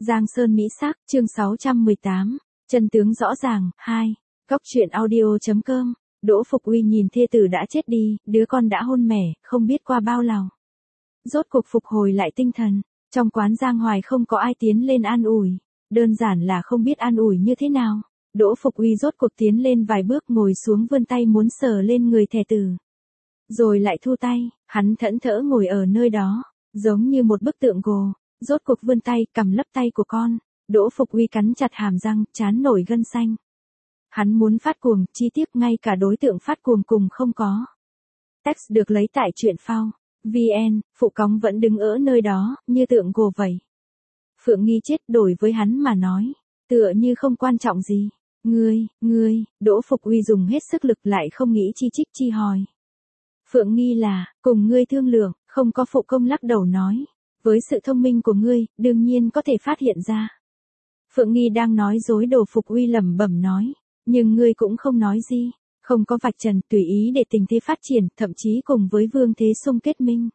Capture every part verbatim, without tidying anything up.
Giang Sơn Mỹ Sắc, chương sáu trăm mười tám, chân tướng rõ ràng, hai, Góc truyện audio.com, Đỗ Phục Uy nhìn thê tử đã chết đi, đứa con đã hôn mẻ, không biết qua bao lâu. Rốt cuộc phục hồi lại tinh thần, trong quán Giang Hoài không có ai tiến lên an ủi, đơn giản là không biết an ủi như thế nào. Đỗ Phục Uy rốt cuộc tiến lên vài bước ngồi xuống vươn tay muốn sờ lên người thê tử. Rồi lại thu tay, hắn thẫn thỡ ngồi ở nơi đó, giống như một bức tượng gồ. Rốt cuộc vươn tay, cầm lấp tay của con, Đỗ Phục Uy cắn chặt hàm răng, trán nổi gân xanh. Hắn muốn phát cuồng, chi tiết ngay cả đối tượng phát cuồng cùng không có. Text được lấy tại truyện phao. vê en, Phụ Cóng vẫn đứng ở nơi đó, như tượng gồ vậy. Phượng Nghi chết đổi với hắn mà nói, tựa như không quan trọng gì. Ngươi, ngươi, Đỗ Phục Uy dùng hết sức lực lại không nghĩ chi chích chi hòi. Phượng Nghi là, cùng ngươi thương lượng, không có Phụ Công lắc đầu nói. Với sự thông minh của ngươi, đương nhiên có thể phát hiện ra. Phượng Nghi đang nói dối. Đỗ Phục Uy lẩm bẩm nói, nhưng ngươi cũng không nói gì, không có vạch trần, tùy ý để tình thế phát triển, thậm chí cùng với Vương Thế Sung kết minh.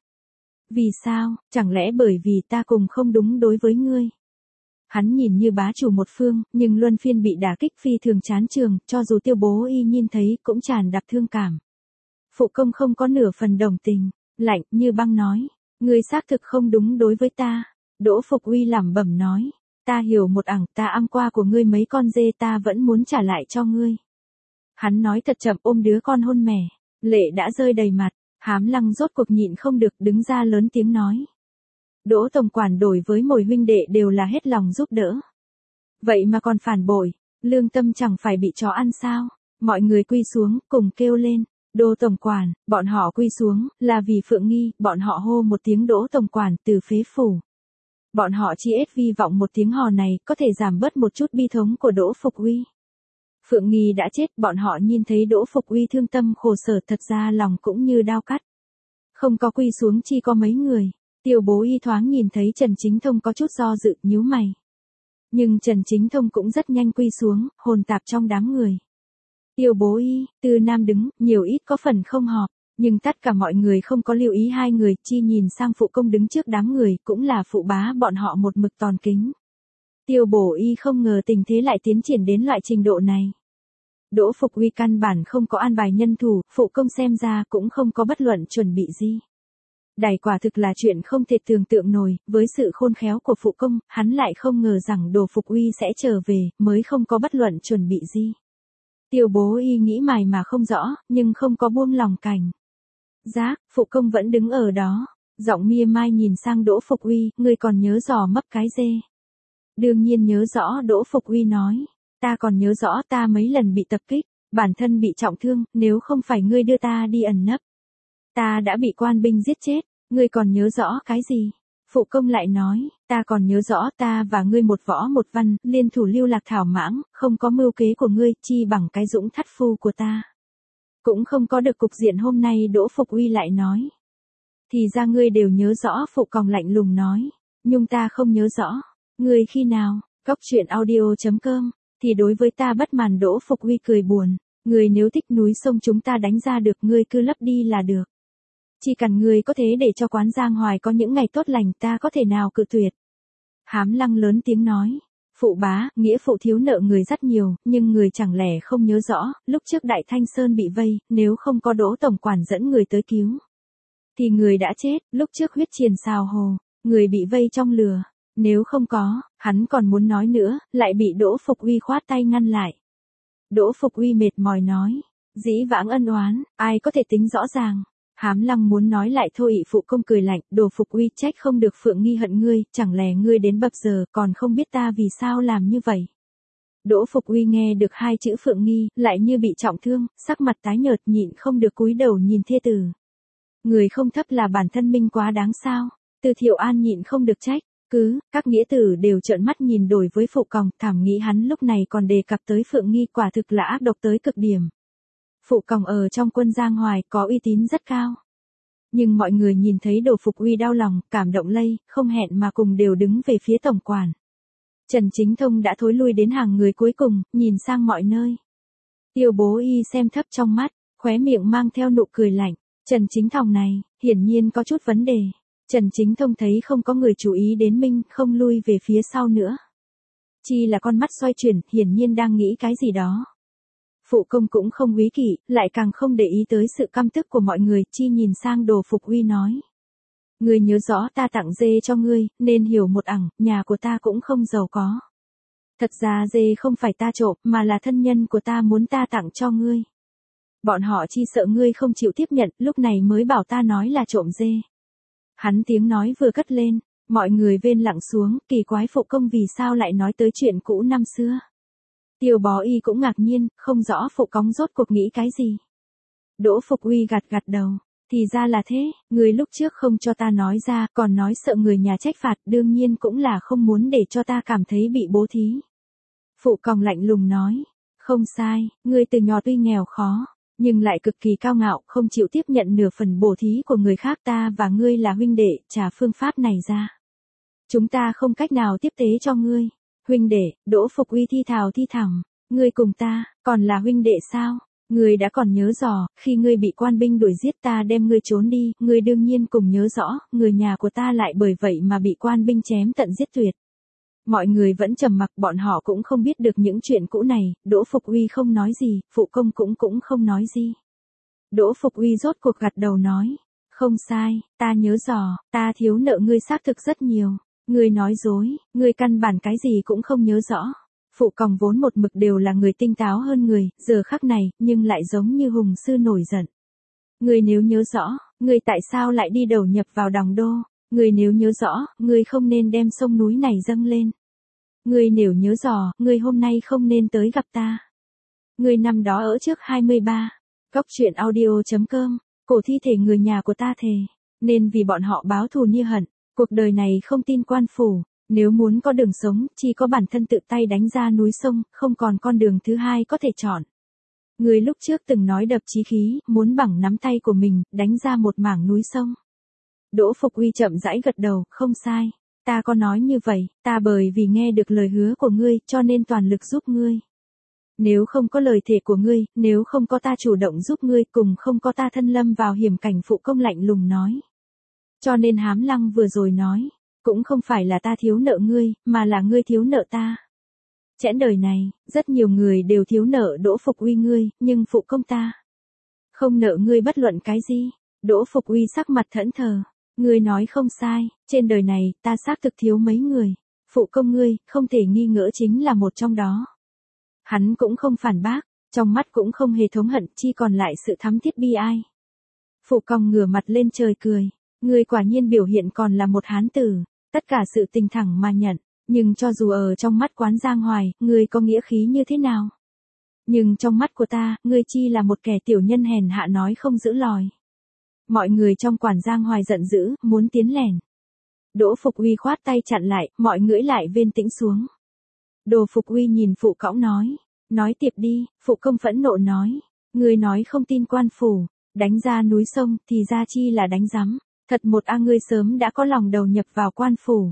Vì sao, chẳng lẽ bởi vì ta cùng không đúng đối với ngươi? Hắn nhìn như bá chủ một phương, nhưng luân phiên bị đả kích phi thường chán trường, cho dù Tiêu Bố Y nhìn thấy cũng tràn đập thương cảm. Phụ Công không có nửa phần đồng tình, lạnh như băng nói. Ngươi xác thực không đúng đối với ta. Đỗ Phục Uy lẩm bẩm nói. Ta hiểu một ẳng, ta ăn qua của ngươi mấy con dê ta vẫn muốn trả lại cho ngươi. Hắn nói thật chậm ôm đứa con hôn mẻ. Lệ đã rơi đầy mặt. Hám Lăng rốt cuộc nhịn không được đứng ra lớn tiếng nói. Đỗ tổng quản đổi với Mồi huynh đệ đều là hết lòng giúp đỡ. Vậy mà còn phản bội, lương tâm chẳng phải bị chó ăn sao? Mọi người quy xuống, cùng kêu lên. Đỗ tổng quản, bọn họ quy xuống, là vì Phượng Nghi, bọn họ hô một tiếng Đỗ tổng quản từ phế phủ. Bọn họ chỉ ết vi vọng một tiếng hò này, có thể giảm bớt một chút bi thống của Đỗ Phục Uy. Phượng Nghi đã chết, bọn họ nhìn thấy Đỗ Phục Uy thương tâm khổ sở, thật ra lòng cũng như đao cắt. Không có quy xuống chỉ có mấy người. Tiêu Bố Y thoáng nhìn thấy Trần Chính Thông có chút do dự, nhíu mày. Nhưng Trần Chính Thông cũng rất nhanh quy xuống, hồn tạp trong đám người. Tiêu Bố Y, Tư Nam đứng, nhiều ít có phần không họp, nhưng tất cả mọi người không có lưu ý hai người, chi nhìn sang Phụ Công đứng trước đám người, cũng là phụ bá bọn họ một mực tòn kính. Tiêu Bố Y không ngờ tình thế lại tiến triển đến loại trình độ này. Đỗ Phục Uy căn bản không có an bài nhân thủ, Phụ Công xem ra cũng không có bất luận chuẩn bị gì. Đài quả thực là chuyện không thể tưởng tượng nổi, với sự khôn khéo của Phụ Công, hắn lại không ngờ rằng Đỗ Phục Uy sẽ trở về, mới không có bất luận chuẩn bị gì. Tiêu Bố Y nghĩ mài mà không rõ, nhưng không có buông lòng cảnh. Giác, Phụ Công vẫn đứng ở đó, giọng mia mai nhìn sang Đỗ Phục Uy, ngươi còn nhớ rõ mấp cái dê. Đương nhiên nhớ rõ. Đỗ Phục Uy nói, ta còn nhớ rõ ta mấy lần bị tập kích, bản thân bị trọng thương, nếu không phải ngươi đưa ta đi ẩn nấp. Ta đã bị quan binh giết chết, ngươi còn nhớ rõ cái gì? Phụ Công lại nói, ta còn nhớ rõ ta và ngươi một võ một văn, liên thủ lưu lạc thảo mãng, không có mưu kế của ngươi, chi bằng cái dũng thắt phu của ta. Cũng không có được cục diện hôm nay. Đỗ Phục Uy lại nói. Thì ra ngươi đều nhớ rõ. Phụ Còng lạnh lùng nói, nhưng ta không nhớ rõ. Ngươi khi nào, Góc truyện audio.com, thì đối với ta bất mãn. Đỗ Phục Uy cười buồn, ngươi nếu thích núi sông chúng ta đánh ra được, ngươi cứ lấp đi là được. Chỉ cần ngươi có thể để cho quán Giang Hoài có những ngày tốt lành, ta có thể nào cự tuyệt. Hám Lăng lớn tiếng nói, phụ bá, nghĩa phụ thiếu nợ người rất nhiều, nhưng người chẳng lẽ không nhớ rõ, lúc trước Đại Thanh Sơn bị vây, nếu không có Đỗ tổng quản dẫn người tới cứu, thì người đã chết. Lúc trước huyết triền xào hồ, người bị vây trong lửa, nếu không có, hắn còn muốn nói nữa, lại bị Đỗ Phục Uy khoát tay ngăn lại. Đỗ Phục Uy mệt mỏi nói, dĩ vãng ân oán, ai có thể tính rõ ràng. Hám Lăng muốn nói lại thôi. Phụ Công cười lạnh, Đỗ Phục Uy, trách không được Phượng Nghi hận ngươi, chẳng lẽ ngươi đến bập giờ còn không biết ta vì sao làm như vậy. Đỗ Phục Uy nghe được hai chữ Phượng Nghi, lại như bị trọng thương, sắc mặt tái nhợt, nhịn không được cúi đầu nhìn thê tử. Người không thấp là bản thân mình quá đáng sao? Từ Thiệu An nhịn không được trách, cứ, các nghĩa tử đều trợn mắt nhìn đổi với Phụ Còng, thảm nghĩ hắn lúc này còn đề cập tới Phượng Nghi, quả thực là ác độc tới cực điểm. Phụ Còng ở trong quân Giang Hoài có uy tín rất cao. Nhưng mọi người nhìn thấy Đỗ Phục Uy đau lòng, cảm động lây, không hẹn mà cùng đều đứng về phía tổng quản. Trần Chính Thông đã thối lui đến hàng người cuối cùng, nhìn sang mọi nơi. Tiêu Bố Y xem thấp trong mắt, khóe miệng mang theo nụ cười lạnh. Trần Chính Thông này, hiển nhiên có chút vấn đề. Trần Chính Thông thấy không có người chú ý đến mình, không lui về phía sau nữa. Chi là con mắt xoay chuyển, hiển nhiên đang nghĩ cái gì đó. Phụ công cũng không quý kỷ, lại càng không để ý tới sự căm tức của mọi người, Chi nhìn sang Đồ Phục Uy nói. Ngươi nhớ rõ ta tặng dê cho ngươi, nên hiểu một ẳng, nhà của ta cũng không giàu có. Thật ra dê không phải ta trộm, mà là thân nhân của ta muốn ta tặng cho ngươi. Bọn họ Chi sợ ngươi không chịu tiếp nhận, lúc này mới bảo ta nói là trộm dê. Hắn tiếng nói vừa cất lên, mọi người vên lặng xuống, kỳ quái phụ công vì sao lại nói tới chuyện cũ năm xưa. Tiêu Bó Y cũng ngạc nhiên, không rõ phụ cóng rốt cuộc nghĩ cái gì. Đỗ Phục Uy gật gật đầu, thì ra là thế, người lúc trước không cho ta nói ra, còn nói sợ người nhà trách phạt, đương nhiên cũng là không muốn để cho ta cảm thấy bị bố thí. Phụ còng lạnh lùng nói, không sai, ngươi từ nhỏ tuy nghèo khó, nhưng lại cực kỳ cao ngạo, không chịu tiếp nhận nửa phần bổ thí của người khác, ta và ngươi là huynh đệ, trả phương pháp này ra. Chúng ta không cách nào tiếp tế cho ngươi. Huynh đệ, Đỗ Phục Uy thi thào thi thẳng, ngươi cùng ta, còn là huynh đệ sao? Ngươi đã còn nhớ rõ, khi ngươi bị quan binh đuổi giết ta đem ngươi trốn đi, ngươi đương nhiên cùng nhớ rõ, người nhà của ta lại bởi vậy mà bị quan binh chém tận giết tuyệt. Mọi người vẫn trầm mặc, bọn họ cũng không biết được những chuyện cũ này, Đỗ Phục Uy không nói gì, phụ công cũng cũng không nói gì. Đỗ Phục Uy rốt cuộc gật đầu nói, không sai, ta nhớ rõ, ta thiếu nợ ngươi xác thực rất nhiều. Ngươi nói dối, ngươi căn bản cái gì cũng không nhớ rõ. Phụ còng vốn một mực đều là người tinh táo hơn người, giờ khắc này, nhưng lại giống như hùng sư nổi giận. Ngươi nếu nhớ rõ, ngươi tại sao lại đi đầu nhập vào Đằng Đô? Ngươi nếu nhớ rõ, ngươi không nên đem sông núi này dâng lên. Ngươi nếu nhớ rõ, ngươi hôm nay không nên tới gặp ta. Ngươi năm đó ở trước hai mươi ba. Góc truyện audio chấm com, cổ thi thể người nhà của ta thề, nên vì bọn họ báo thù như hận. Cuộc đời này không tin quan phủ, nếu muốn có đường sống, chỉ có bản thân tự tay đánh ra núi sông, không còn con đường thứ hai có thể chọn. Người lúc trước từng nói đập chí khí, muốn bằng nắm tay của mình, đánh ra một mảng núi sông. Đỗ Phục Uy chậm rãi gật đầu, không sai, ta có nói như vậy, ta bởi vì nghe được lời hứa của ngươi, cho nên toàn lực giúp ngươi. Nếu không có lời thề của ngươi, nếu không có ta chủ động giúp ngươi, cùng không có ta thân lâm vào hiểm cảnh, phụ công lạnh lùng nói. Cho nên Hám Lăng vừa rồi nói, cũng không phải là ta thiếu nợ ngươi, mà là ngươi thiếu nợ ta. Chẽn đời này, rất nhiều người đều thiếu nợ Đỗ Phục Uy ngươi, nhưng phụ công ta không nợ ngươi bất luận cái gì. Đỗ Phục Uy sắc mặt thẫn thờ, ngươi nói không sai, trên đời này, ta xác thực thiếu mấy người. Phụ công ngươi, không thể nghi ngờ chính là một trong đó. Hắn cũng không phản bác, trong mắt cũng không hề thống hận, chỉ còn lại sự thắm thiết bi ai. Phụ còng ngửa mặt lên trời cười. Ngươi quả nhiên biểu hiện còn là một hán tử, tất cả sự tình thẳng mà nhận, nhưng cho dù ở trong mắt quán Giang Hoài, ngươi có nghĩa khí như thế nào? Nhưng trong mắt của ta, ngươi chi là một kẻ tiểu nhân hèn hạ nói không giữ lời. Mọi người trong quản Giang Hoài giận dữ, muốn tiến lèn. Đỗ Phục Uy khoát tay chặn lại, mọi ngưỡi lại vên tĩnh xuống. Đồ Phục Uy nhìn phụ cõng nói, nói tiếp đi, phụ công phẫn nộ nói, ngươi nói không tin quan phủ, đánh ra núi sông, thì ra chi là đánh rắm. Thật một a ngươi sớm đã có lòng đầu nhập vào quan phủ.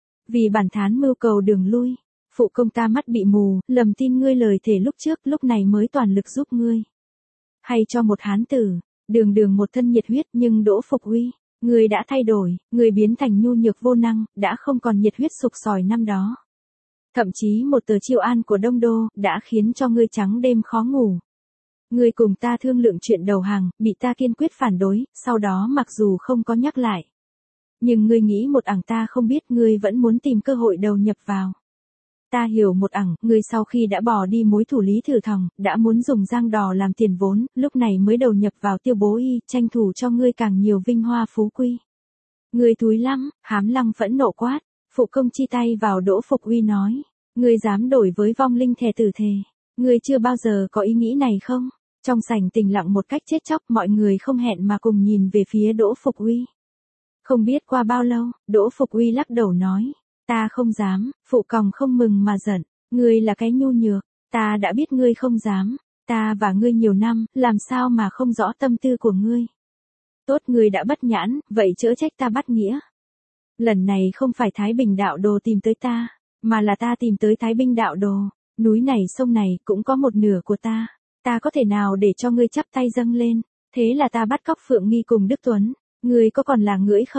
Vì bản thán mưu cầu đường lui, phụ công ta mắt bị mù, lầm tin ngươi lời thề lúc trước, lúc này mới toàn lực giúp ngươi. Hay cho một hán tử, đường đường một thân nhiệt huyết, nhưng Đỗ Phục Uy, ngươi đã thay đổi, ngươi biến thành nhu nhược vô năng, đã không còn nhiệt huyết sục sòi năm đó. Thậm chí một tờ chiêu an của Đông Đô, đã khiến cho ngươi trắng đêm khó ngủ. Ngươi cùng ta thương lượng chuyện đầu hàng, bị ta kiên quyết phản đối, sau đó mặc dù không có nhắc lại. Nhưng ngươi nghĩ một ẳng ta không biết, ngươi vẫn muốn tìm cơ hội đầu nhập vào. Ta hiểu một ẳng, ngươi sau khi đã bỏ đi mối thủ Lý Thử Thòng, đã muốn dùng Giang Đò làm tiền vốn, lúc này mới đầu nhập vào Tiêu Bố Y, tranh thủ cho ngươi càng nhiều vinh hoa phú quý. Ngươi thúi lắm, Hám Lăng phẫn nộ quát, phụ công chi tay vào Đỗ Phục Uy nói, ngươi dám đổi với vong linh thề tử thề, ngươi chưa bao giờ có ý nghĩ này không? Trong sảnh tình lặng một cách chết chóc, mọi người không hẹn mà cùng nhìn về phía Đỗ Phục Uy. Không biết qua bao lâu, Đỗ Phục Uy lắc đầu nói, ta không dám, phụ còng không mừng mà giận, ngươi là cái nhu nhược, ta đã biết ngươi không dám, ta và ngươi nhiều năm, làm sao mà không rõ tâm tư của ngươi. Tốt ngươi đã bất nhãn, vậy chớ trách ta bắt nghĩa. Lần này không phải Thái Bình đạo đồ tìm tới ta, mà là ta tìm tới Thái Bình đạo đồ, núi này sông này cũng có một nửa của ta. Ta có thể nào để cho ngươi chắp tay dâng lên, thế là ta bắt cóc Phượng Nghi cùng Đức Tuấn, ngươi có còn là ngưỡi không?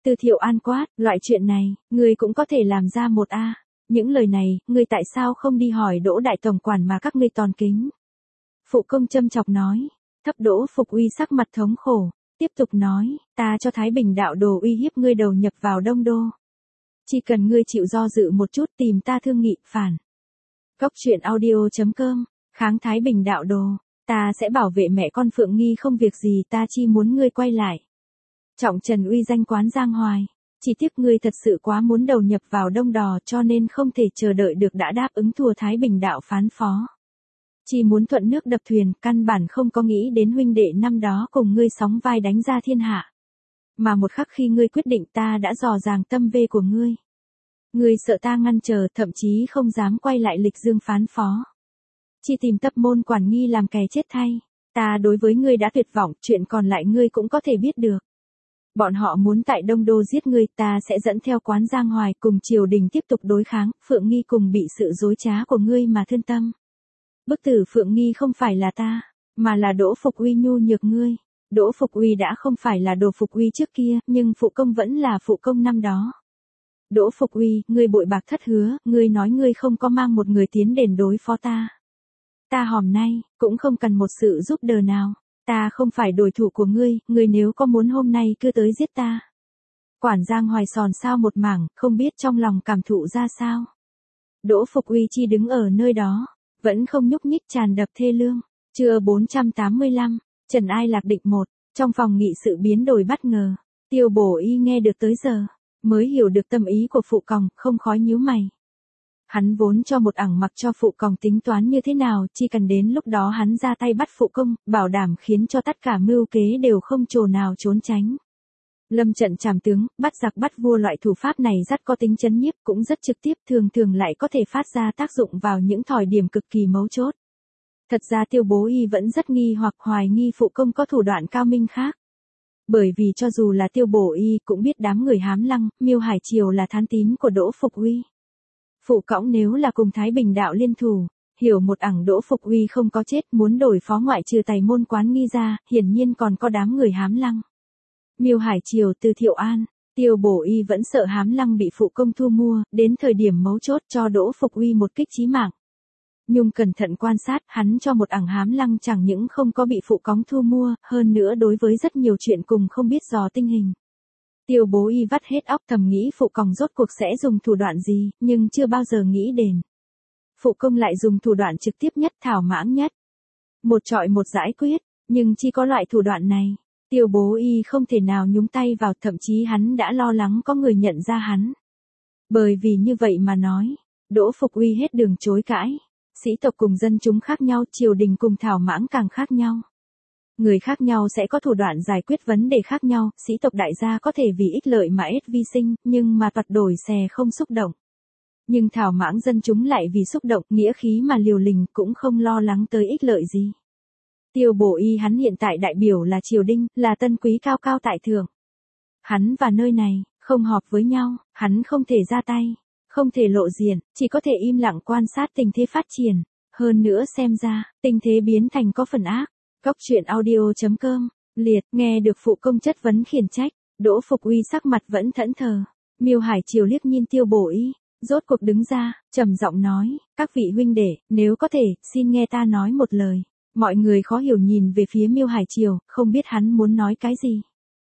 Từ Thiệu An quát, loại chuyện này, ngươi cũng có thể làm ra một a. Những lời này, ngươi tại sao không đi hỏi Đỗ đại tổng quản mà các ngươi tòn kính? Phụ công châm chọc nói, thấp Đỗ Phục Uy sắc mặt thống khổ, tiếp tục nói, ta cho Thái Bình đạo đồ uy hiếp ngươi đầu nhập vào Đông Đô. Chỉ cần ngươi chịu do dự một chút tìm ta thương nghị, phản. Cốc truyện audio chấm com, kháng Thái Bình đạo đồ, ta sẽ bảo vệ mẹ con Phượng Nghi không việc gì, ta chi muốn ngươi quay lại. Trọng trần uy danh quán giang hoài, chỉ tiếc ngươi thật sự quá muốn đầu nhập vào Đông Đò cho nên không thể chờ đợi được đã đáp ứng thua Thái Bình đạo phán phó. Chỉ muốn thuận nước đập thuyền, căn bản không có nghĩ đến huynh đệ năm đó cùng ngươi sóng vai đánh ra thiên hạ. Mà một khắc khi ngươi quyết định ta đã dò dàng tâm vê của ngươi. Ngươi sợ ta ngăn chờ, thậm chí không dám quay lại lịch dương phán phó. Chỉ tìm Tập Môn quản nghi làm kẻ chết thay. Ta đối với ngươi đã tuyệt vọng, chuyện còn lại ngươi cũng có thể biết được. Bọn họ muốn tại Đông Đô giết ngươi, ta sẽ dẫn theo quán giang hoài cùng triều đình tiếp tục đối kháng, Phượng Nghi cùng bị sự dối trá của ngươi mà thương tâm. Bức tử Phượng Nghi không phải là ta, mà là Đỗ Phục Uy nhu nhược ngươi. Đỗ Phục Uy đã không phải là Đồ Phục Uy trước kia, nhưng phụ công vẫn là phụ công năm đó. Đỗ Phục Uy, ngươi bội bạc thất hứa, ngươi nói ngươi không có mang một người tiến đến đối phó ta. Ta hòm nay, cũng không cần một sự giúp đỡ nào. Ta không phải đối thủ của ngươi, ngươi nếu có muốn hôm nay cứ tới giết ta. Quản Giang Hoài sòn sao một mảng, không biết trong lòng cảm thụ ra sao. Đỗ Phục Uy chi đứng ở nơi đó, vẫn không nhúc nhích, tràn đập thê lương. Trưa bốn trăm tám mươi lăm, Trần Ai Lạc định một, trong phòng nghị sự biến đổi bất ngờ. Tiêu Bổ Y nghe được tới giờ, mới hiểu được tâm ý của phụ còng, không khói nhíu mày. Hắn vốn cho một ẳng mặc cho phụ còng tính toán như thế nào, chỉ cần đến lúc đó hắn ra tay bắt phụ công, bảo đảm khiến cho tất cả mưu kế đều không trồ nào trốn tránh. Lâm trận trảm tướng, bắt giặc bắt vua loại thủ pháp này rất có tính chấn nhiếp, cũng rất trực tiếp, thường thường lại có thể phát ra tác dụng vào những thời điểm cực kỳ mấu chốt. Thật ra Tiêu Bố Y vẫn rất nghi hoặc hoài nghi phụ công có thủ đoạn cao minh khác. Bởi vì cho dù là Tiêu Bổ Y cũng biết đám người hám lăng, Miêu Hải Triều là thán tín của Đỗ Phục Uy. Phụ cõng nếu là cùng Thái Bình đạo liên thủ, hiểu một ẳng Đỗ Phục Uy không có chết, muốn đổi phó ngoại trừ Tày Môn quán nghi ra, hiển nhiên còn có đám người hám lăng. Miêu Hải Triều, Từ Thiệu An, Tiêu Bổ Y vẫn sợ hám lăng bị phụ công thu mua, đến thời điểm mấu chốt cho Đỗ Phục Uy một kích chí mạng. Nhung cẩn thận quan sát, hắn cho một ẳng hám lăng chẳng những không có bị phụ cóng thu mua, hơn nữa đối với rất nhiều chuyện cùng không biết dò tinh hình. Tiêu Bố Y vắt hết óc thầm nghĩ phụ còng rốt cuộc sẽ dùng thủ đoạn gì, nhưng chưa bao giờ nghĩ đến. Phụ công lại dùng thủ đoạn trực tiếp nhất, thảo mãng nhất. Một trọi một giải quyết, nhưng chỉ có loại thủ đoạn này. Tiêu Bố Y không thể nào nhúng tay vào, thậm chí hắn đã lo lắng có người nhận ra hắn. Bởi vì như vậy mà nói, Đỗ Phục Uy hết đường chối cãi. Sĩ tộc cùng dân chúng khác nhau, triều đình cùng thảo mãng càng khác nhau. Người khác nhau sẽ có thủ đoạn giải quyết vấn đề khác nhau, sĩ tộc đại gia có thể vì ích lợi mà ết vi sinh, nhưng mà toạt đổi xè không xúc động. Nhưng thảo mãng dân chúng lại vì xúc động, nghĩa khí mà liều lình, cũng không lo lắng tới ích lợi gì. Tiêu Bổ Y hắn hiện tại đại biểu là triều đình, là tân quý cao cao tại thượng. Hắn và nơi này, không họp với nhau, hắn không thể ra tay. Không thể lộ diện, chỉ có thể im lặng quan sát tình thế phát triển. Hơn nữa xem ra, tình thế biến thành có phần ác. Cốc truyện audio chấm com, liệt, nghe được phụ công chất vấn khiển trách. Đỗ Phục Uy sắc mặt vẫn thẫn thờ. Miêu Hải Triều liếc nhìn Tiêu Bổ Y, rốt cuộc đứng ra, trầm giọng nói, các vị huynh đệ, nếu có thể, xin nghe ta nói một lời. Mọi người khó hiểu nhìn về phía Miêu Hải Triều, không biết hắn muốn nói cái gì.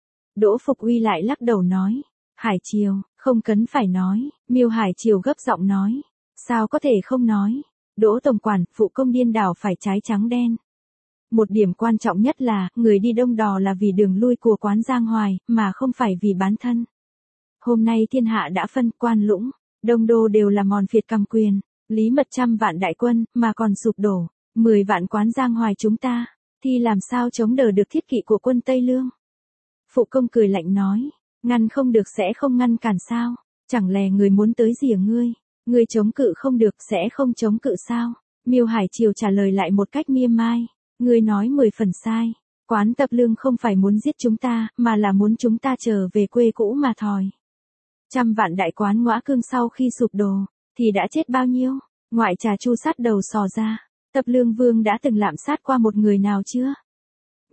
Đỗ Phục Uy lại lắc đầu nói, Hải Triều, không cần phải nói. Miêu Hải Triều gấp giọng nói, sao có thể không nói. Đỗ tổng quản, phụ công điên đảo phải trái trắng đen. Một điểm quan trọng nhất là, người đi Đông Đò là vì đường lui của quán Giang Hoài, mà không phải vì bán thân. Hôm nay thiên hạ đã phân, Quan Lũng, Đông Đô đều là mòn phiệt cầm quyền, Lý Mật trăm vạn đại quân, mà còn sụp đổ, mười vạn quán Giang Hoài chúng ta, thì làm sao chống đỡ được thiết kỵ của quân Tây Lương. Phụ công cười lạnh nói, ngăn không được sẽ không ngăn cản sao, chẳng lẽ người muốn tới rỉa ngươi, ngươi chống cự không được sẽ không chống cự sao. Miêu Hải Triều trả lời lại một cách mỉa mai, ngươi nói mười phần sai, quán Tập Lương không phải muốn giết chúng ta, mà là muốn chúng ta trở về quê cũ mà thòi. Trăm vạn đại quán Ngõa Cương sau khi sụp đổ, thì đã chết bao nhiêu, ngoại trà Chu sát đầu sò ra, Tập Lương Vương đã từng lạm sát qua một người nào chưa?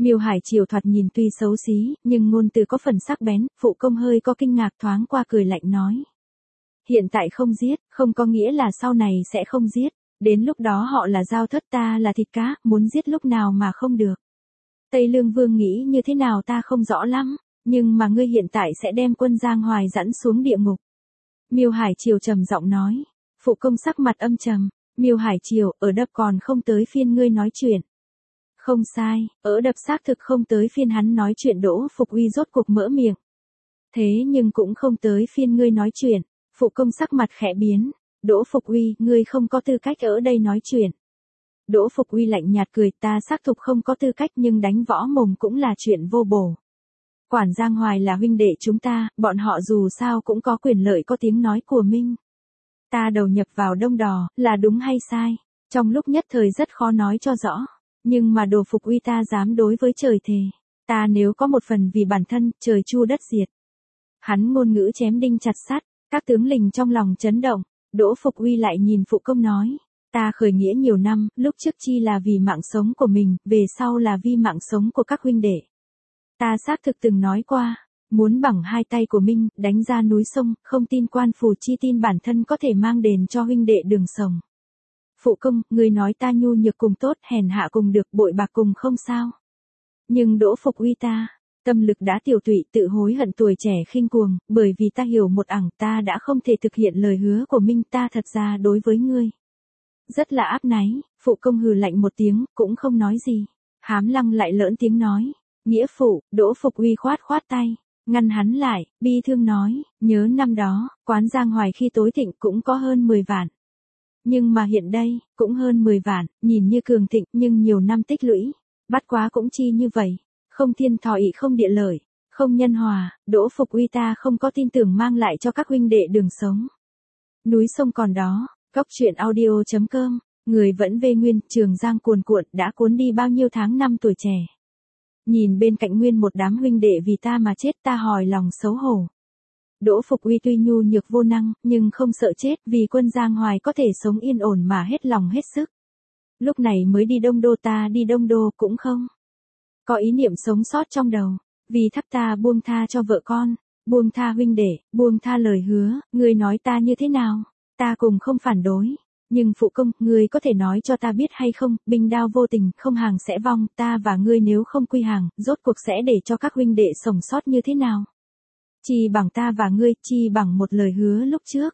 Miêu Hải Triều thoạt nhìn tuy xấu xí, nhưng ngôn từ có phần sắc bén, phụ công hơi có kinh ngạc thoáng qua cười lạnh nói. Hiện tại không giết, không có nghĩa là sau này sẽ không giết, đến lúc đó họ là dao thớt ta là thịt cá, muốn giết lúc nào mà không được. Tây Lương Vương nghĩ như thế nào ta không rõ lắm, nhưng mà ngươi hiện tại sẽ đem quân Giang Hoài dẫn xuống địa ngục. Miêu Hải Triều trầm giọng nói, phụ công sắc mặt âm trầm, Miêu Hải Triều, ở đập còn không tới phiên ngươi nói chuyện. Không sai, ở đập xác thực không tới phiên hắn nói chuyện. Đỗ Phục Uy rốt cuộc mở miệng. Thế nhưng cũng không tới phiên ngươi nói chuyện, phụ công sắc mặt khẽ biến, Đỗ Phục Uy, ngươi không có tư cách ở đây nói chuyện. Đỗ Phục Uy lạnh nhạt cười, ta xác thực không có tư cách nhưng đánh võ mồm cũng là chuyện vô bổ. Quản Giang Hoài là huynh đệ chúng ta, bọn họ dù sao cũng có quyền lợi có tiếng nói của mình. Ta đầu nhập vào Đông Đỏ, là đúng hay sai, trong lúc nhất thời rất khó nói cho rõ. Nhưng mà Đồ Phục Uy ta dám đối với trời thề, ta nếu có một phần vì bản thân, trời chu đất diệt. Hắn ngôn ngữ chém đinh chặt sắt, các tướng lình trong lòng chấn động, Đỗ Phục Uy lại nhìn phụ công nói, ta khởi nghĩa nhiều năm, lúc trước chi là vì mạng sống của mình, về sau là vì mạng sống của các huynh đệ. Ta xác thực từng nói qua, muốn bằng hai tay của mình, đánh ra núi sông, không tin quan phủ chi tin bản thân có thể mang đền cho huynh đệ đường sống. Phụ công, người nói ta nhu nhược cùng tốt, hèn hạ cùng được, bội bạc cùng không sao. Nhưng Đỗ Phục Uy ta, tâm lực đã tiểu tụy, tự hối hận tuổi trẻ khinh cuồng, bởi vì ta hiểu một ảng, ta đã không thể thực hiện lời hứa của mình, ta thật ra đối với ngươi rất là áp náy. Phụ công hừ lạnh một tiếng, cũng không nói gì. Hám Lăng lại lỡn tiếng nói, nghĩa phụ. Đỗ Phục Uy khoát khoát tay, ngăn hắn lại, bi thương nói, nhớ năm đó, quán Giang Hoài khi tối thịnh cũng có hơn mười vạn. Nhưng mà hiện đây, cũng hơn mười vạn, nhìn như cường thịnh, nhưng nhiều năm tích lũy, bắt quá cũng chi như vậy, không thiên thọ ỷ không địa lợi, không nhân hòa. Đỗ Phục Uy ta không có tin tưởng mang lại cho các huynh đệ đường sống. Núi sông còn đó, góc truyện audio chấm com, người vẫn vê nguyên, Trường Giang cuồn cuộn, đã cuốn đi bao nhiêu tháng năm tuổi trẻ. Nhìn bên cạnh nguyên một đám huynh đệ vì ta mà chết, ta hỏi lòng xấu hổ. Đỗ Phục Uy tuy nhu nhược vô năng, nhưng không sợ chết, vì quân Giang Hoài có thể sống yên ổn mà hết lòng hết sức. Lúc này mới đi Đông Đô, ta đi Đông Đô cũng không có ý niệm sống sót trong đầu, vì thắp ta buông tha cho vợ con, buông tha huynh đệ, buông tha lời hứa. Ngươi nói ta như thế nào, ta cùng không phản đối. Nhưng phụ công, ngươi có thể nói cho ta biết hay không, binh đao vô tình, không hàng sẽ vong, ta và ngươi nếu không quy hàng, rốt cuộc sẽ để cho các huynh đệ sống sót như thế nào? Chi bằng ta và ngươi, chi bằng một lời hứa lúc trước.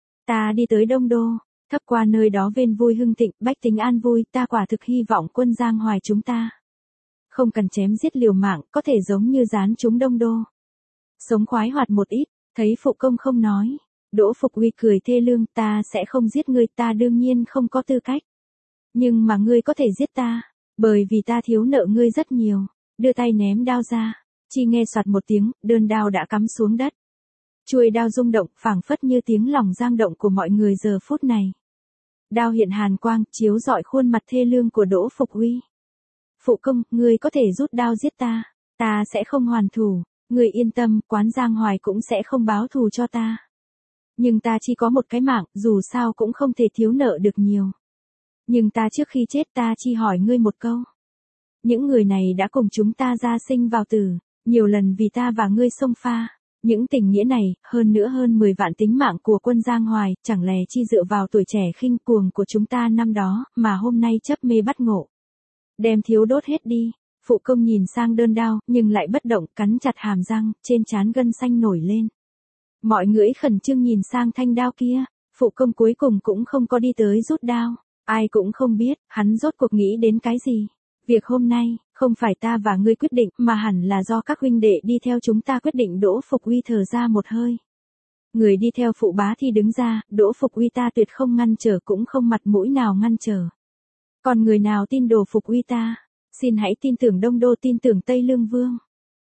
Ta đi tới Đông Đô, thấp qua nơi đó vên vui hưng thịnh, bách tính an vui, ta quả thực hy vọng quân Giang Hoài chúng ta không cần chém giết liều mạng, có thể giống như gián chúng Đông Đô. Sống khoái hoạt một ít. Thấy phụ công không nói, Đỗ Phục Uy cười thê lương, ta sẽ không giết ngươi, ta đương nhiên không có tư cách. Nhưng mà ngươi có thể giết ta, bởi vì ta thiếu nợ ngươi rất nhiều. Đưa tay ném đao ra, chi nghe soạt một tiếng, đơn đao đã cắm xuống đất. Chuôi đao rung động, phảng phất như tiếng lòng giang động của mọi người giờ phút này. Đao hiện hàn quang, chiếu rọi khuôn mặt thê lương của Đỗ Phục Uy. Phụ công, ngươi có thể rút đao giết ta, ta sẽ không hoàn thủ, ngươi yên tâm, quán Giang Hoài cũng sẽ không báo thù cho ta. Nhưng ta chỉ có một cái mạng, dù sao cũng không thể thiếu nợ được nhiều. Nhưng ta trước khi chết ta chỉ hỏi ngươi một câu. Những người này đã cùng chúng ta ra sinh vào tử, nhiều lần vì ta và ngươi xông pha. Những tình nghĩa này, hơn nữa hơn mười vạn tính mạng của quân Giang Hoài, chẳng lẽ chi dựa vào tuổi trẻ khinh cuồng của chúng ta năm đó, mà hôm nay chấp mê bắt ngộ. Đem thiếu đốt hết đi. Phụ công nhìn sang đơn đao, nhưng lại bất động, cắn chặt hàm răng, trên trán gân xanh nổi lên. Mọi người khẩn trương nhìn sang thanh đao kia, phụ công cuối cùng cũng không có đi tới rút đao. Ai cũng không biết, hắn rốt cuộc nghĩ đến cái gì. Việc hôm nay, không phải ta và ngươi quyết định, mà hẳn là do các huynh đệ đi theo chúng ta quyết định. Đỗ Phục Uy thở ra một hơi. Người đi theo phụ bá thì đứng ra, Đỗ Phục Uy ta tuyệt không ngăn trở, cũng không mặt mũi nào ngăn trở. Còn người nào tin Đồ Phục Uy ta, xin hãy tin tưởng Đông Đô, tin tưởng Tây Lương Vương.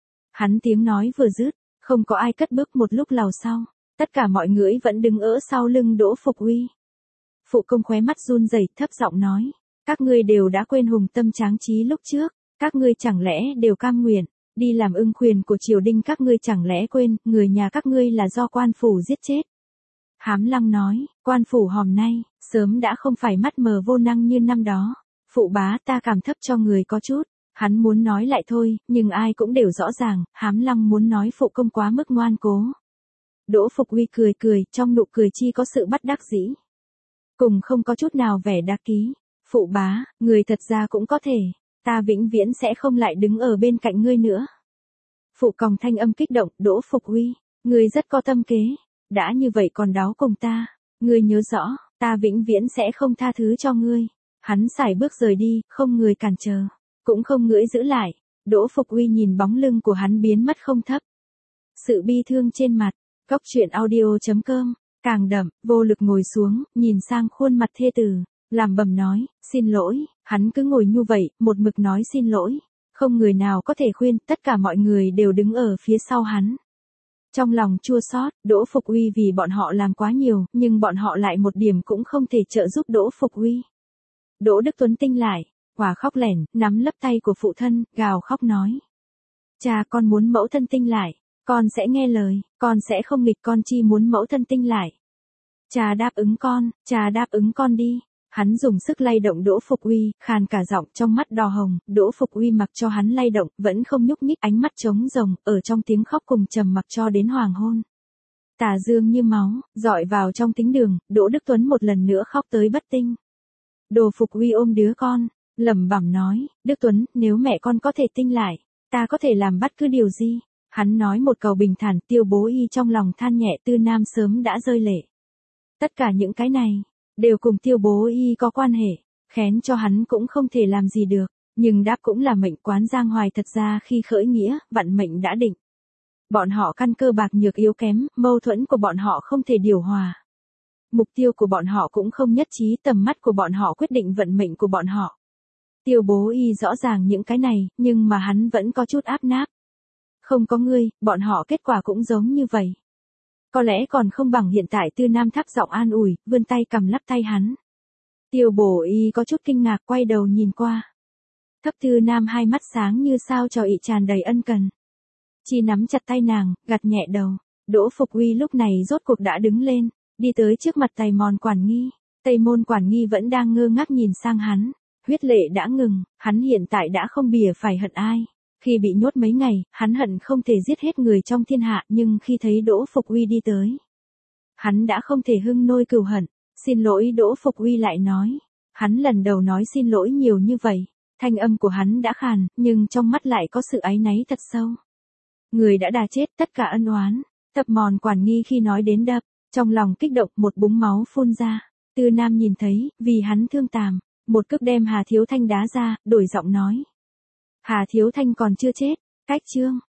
Hắn tiếng nói vừa dứt, không có ai cất bước. Một lúc lào sau, tất cả mọi người vẫn đứng ở sau lưng Đỗ Phục Uy. Phụ công khóe mắt run rẩy, thấp giọng nói, các ngươi đều đã quên hùng tâm tráng trí lúc trước, các ngươi chẳng lẽ đều cam nguyện đi làm ưng khuyển của triều đình, các ngươi chẳng lẽ quên người nhà các ngươi là do quan phủ giết chết. Hám Lăng nói, quan phủ hòm nay, sớm đã không phải mắt mờ vô năng như năm đó. Phụ bá ta cảm thấp cho người có chút, Hắn muốn nói lại thôi, nhưng ai cũng đều rõ ràng, Hám Lăng muốn nói phụ công quá mức ngoan cố. Đỗ Phục Uy cười cười, trong nụ cười chi có sự bất đắc dĩ. Cùng không có chút nào vẻ đa ký. Phụ bá, người thật ra cũng có thể, ta vĩnh viễn sẽ không lại đứng ở bên cạnh ngươi nữa. Phụ Còng thanh âm kích động, Đỗ Phục Uy, ngươi rất có tâm kế, đã như vậy còn đáo cùng ta, ngươi nhớ rõ, ta vĩnh viễn sẽ không tha thứ cho ngươi. Hắn sải bước rời đi, không người cản trở, cũng không ngưỡi giữ lại. Đỗ Phục Uy nhìn bóng lưng của hắn biến mất không thấp. Sự bi thương trên mặt, góc truyện audio.com, càng đậm, vô lực ngồi xuống, nhìn sang khuôn mặt thê tử, làm bầm nói, xin lỗi, hắn cứ ngồi như vậy, một mực nói xin lỗi. Không người nào có thể khuyên, tất cả mọi người đều đứng ở phía sau hắn. Trong lòng chua xót, Đỗ Phục Uy vì bọn họ làm quá nhiều, nhưng bọn họ lại một điểm cũng không thể trợ giúp Đỗ Phục Uy. Đỗ Đức Tuấn tinh lại, quả khóc lẻn, nắm lấp tay của phụ thân, gào khóc nói. Cha, con muốn mẫu thân tinh lại, con sẽ nghe lời, con sẽ không nghịch, con chi muốn mẫu thân tinh lại. Cha đáp ứng con, cha đáp ứng con đi. Hắn dùng sức lay động Đỗ Phục Uy, khàn cả giọng, trong mắt đỏ hồng. Đỗ Phục Uy mặc cho hắn lay động, vẫn không nhúc nhích, ánh mắt trống rồng, ở trong tiếng khóc cùng trầm mặc cho đến hoàng hôn. Tà dương như máu, dọi vào trong tính đường, Đỗ Đức Tuấn một lần nữa khóc tới bất tinh. Đồ Phục Uy ôm đứa con, lẩm bẩm nói, Đức Tuấn, nếu mẹ con có thể tinh lại, ta có thể làm bất cứ điều gì. Hắn nói một câu bình thản, Tiêu Bố Y trong lòng than nhẹ, Tư Nam sớm đã rơi lệ. Tất cả những cái này đều cùng Tiêu Bố Y có quan hệ, khén cho hắn cũng không thể làm gì được, nhưng đáp cũng là mệnh quán Giang Hoài, thật ra khi khởi nghĩa, vận mệnh đã định. Bọn họ căn cơ bạc nhược yếu kém, mâu thuẫn của bọn họ không thể điều hòa. Mục tiêu của bọn họ cũng không nhất trí, tầm mắt của bọn họ quyết định vận mệnh của bọn họ. Tiêu Bố Y rõ ràng những cái này, nhưng mà hắn vẫn có chút áp náp. Không có ngươi, bọn họ kết quả cũng giống như vậy. Có lẽ còn không bằng hiện tại. Tư Nam thấp giọng an ủi, vươn tay cầm lắp tay hắn. Tiêu Bố Y có chút kinh ngạc, quay đầu nhìn qua. Thấp Tư Nam hai mắt sáng như sao cho ị tràn đầy ân cần. Chi nắm chặt tay nàng, gật nhẹ đầu. Đỗ Phục Uy lúc này rốt cuộc đã đứng lên, đi tới trước mặt Tây Môn Quản Nghi. Tây Môn Quản Nghi vẫn đang ngơ ngác nhìn sang hắn. Huyết lệ đã ngừng, hắn hiện tại đã không bìa phải hận ai. Khi bị nhốt mấy ngày, hắn hận không thể giết hết người trong thiên hạ, nhưng khi thấy Đỗ Phục Uy đi tới, hắn đã không thể hưng nôi cừu hận. Xin lỗi. Đỗ Phục Uy lại nói. Hắn lần đầu nói xin lỗi nhiều như vậy, thanh âm của hắn đã khàn, nhưng trong mắt lại có sự áy náy thật sâu. Người đã đà chết, tất cả ân oán. Tập Mòn Quản Nghi khi nói đến đập, trong lòng kích động, một búng máu phun ra. Tư Nam nhìn thấy, vì hắn thương tàm, một cước đem Hà Thiếu Thanh đá ra, đổi giọng nói. Hà Thiếu Thanh còn chưa chết, cách chương.